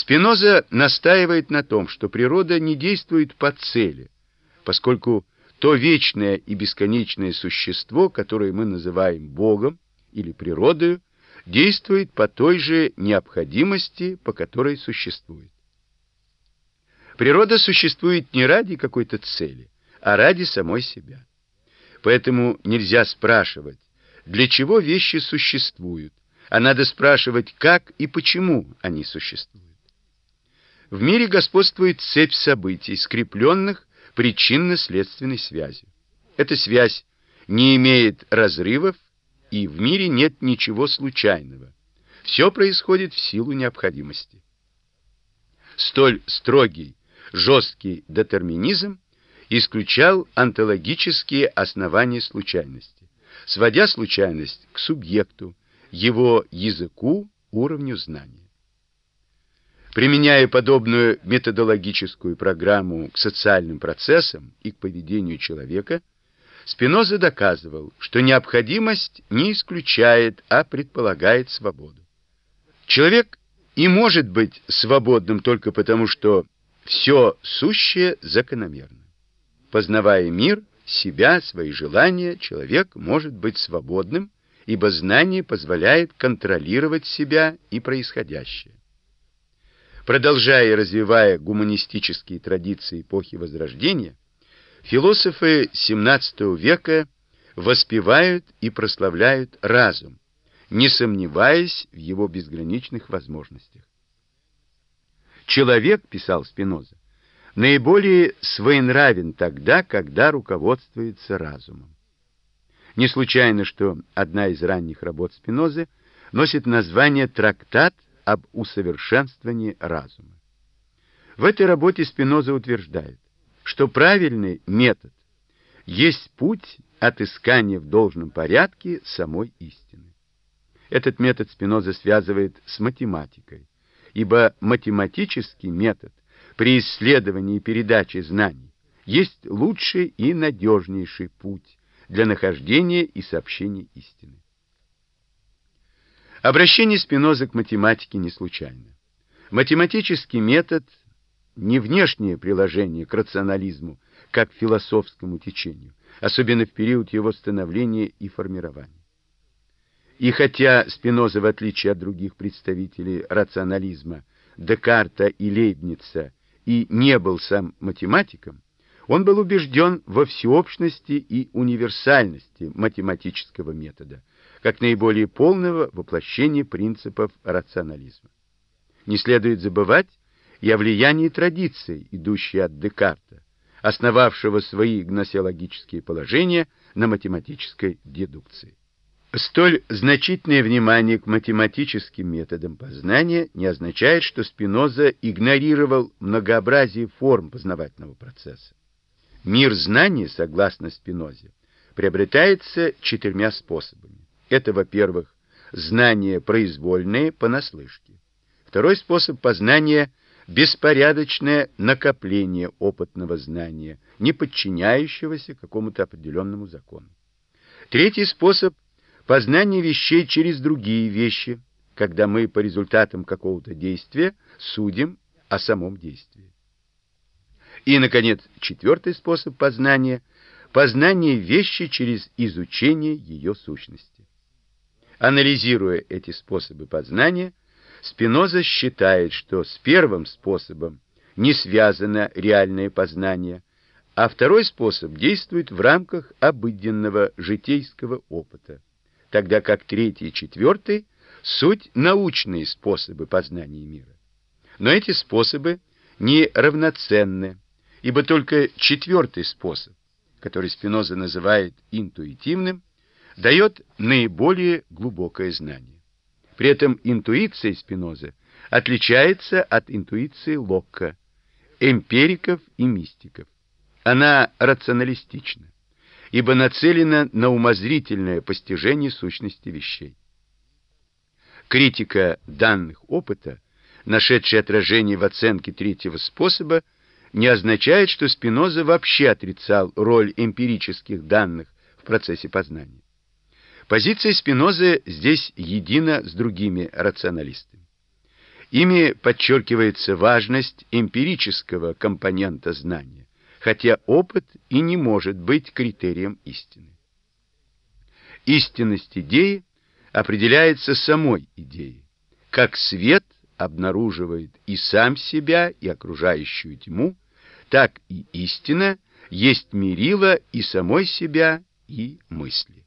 Спиноза настаивает на том, что природа не действует по цели, поскольку то вечное и бесконечное существо, которое мы называем Богом или природою, действует по той же необходимости, по которой существует. Природа существует не ради какой-то цели, а ради самой себя. Поэтому нельзя спрашивать, для чего вещи существуют, а надо спрашивать, как и почему они существуют. В мире господствует цепь событий, скрепленных причинно-следственной связью. Эта связь не имеет разрывов, и в мире нет ничего случайного. Все происходит в силу необходимости. Столь строгий, жесткий детерминизм исключал онтологические основания случайности, сводя случайность к субъекту, его языку, уровню знания. Применяя подобную методологическую программу к социальным процессам и к поведению человека, Спиноза доказывал, что необходимость не исключает, а предполагает свободу. Человек и может быть свободным только потому, что все сущее закономерно. Познавая мир, себя, свои желания, человек может быть свободным, ибо знание позволяет контролировать себя и происходящее. Продолжая и развивая гуманистические традиции эпохи Возрождения, философы XVII века воспевают и прославляют разум, не сомневаясь в его безграничных возможностях. Человек, писал Спиноза, наиболее своенравен тогда, когда руководствуется разумом. Не случайно, что одна из ранних работ Спинозы носит название «Трактат об усовершенствовании разума». В этой работе Спиноза утверждает, что правильный метод есть путь отыскания в должном порядке самой истины. Этот метод Спиноза связывает с математикой, ибо математический метод при исследовании и передаче знаний есть лучший и надежнейший путь для нахождения и сообщения истины. Обращение Спинозы к математике не случайно. Математический метод не внешнее приложение к рационализму, как к философскому течению, особенно в период его становления и формирования. И хотя Спиноза, в отличие от других представителей рационализма, Декарта и Лейбница, и не был сам математиком, он был убежден во всеобщности и универсальности математического метода, как наиболее полного воплощения принципов рационализма. Не следует забывать и о влиянии традиций, идущей от Декарта, основавшего свои гносеологические положения на математической дедукции. Столь значительное внимание к математическим методам познания не означает, что Спиноза игнорировал многообразие форм познавательного процесса. Мир знания, согласно Спинозе, приобретается 4 способами. Это, во-первых, знание произвольное понаслышке. Второй способ познания – беспорядочное накопление опытного знания, не подчиняющегося какому-то определенному закону. Третий способ – познание вещей через другие вещи, когда мы по результатам какого-то действия судим о самом действии. И, наконец, четвертый способ познания – познание вещи через изучение ее сущности. Анализируя эти способы познания, Спиноза считает, что с первым способом не связано реальное познание, а второй способ действует в рамках обыденного житейского опыта, тогда как третий и четвертый – суть научные способы познания мира. Но эти способы не равноценны, ибо только четвертый способ, который Спиноза называет интуитивным, дает наиболее глубокое знание. При этом интуиция Спинозы отличается от интуиции Локка, эмпириков и мистиков. Она рационалистична, ибо нацелена на умозрительное постижение сущности вещей. Критика данных опыта, нашедшая отражение в оценке третьего способа, не означает, что Спиноза вообще отрицал роль эмпирических данных в процессе познания. Позиция Спинозы здесь едина с другими рационалистами. Ими подчеркивается важность эмпирического компонента знания, хотя опыт и не может быть критерием истины. Истинность идеи определяется самой идеей, как свет обнаруживает и сам себя, и окружающую тьму, так и истина есть мерило и самой себя, и мысли.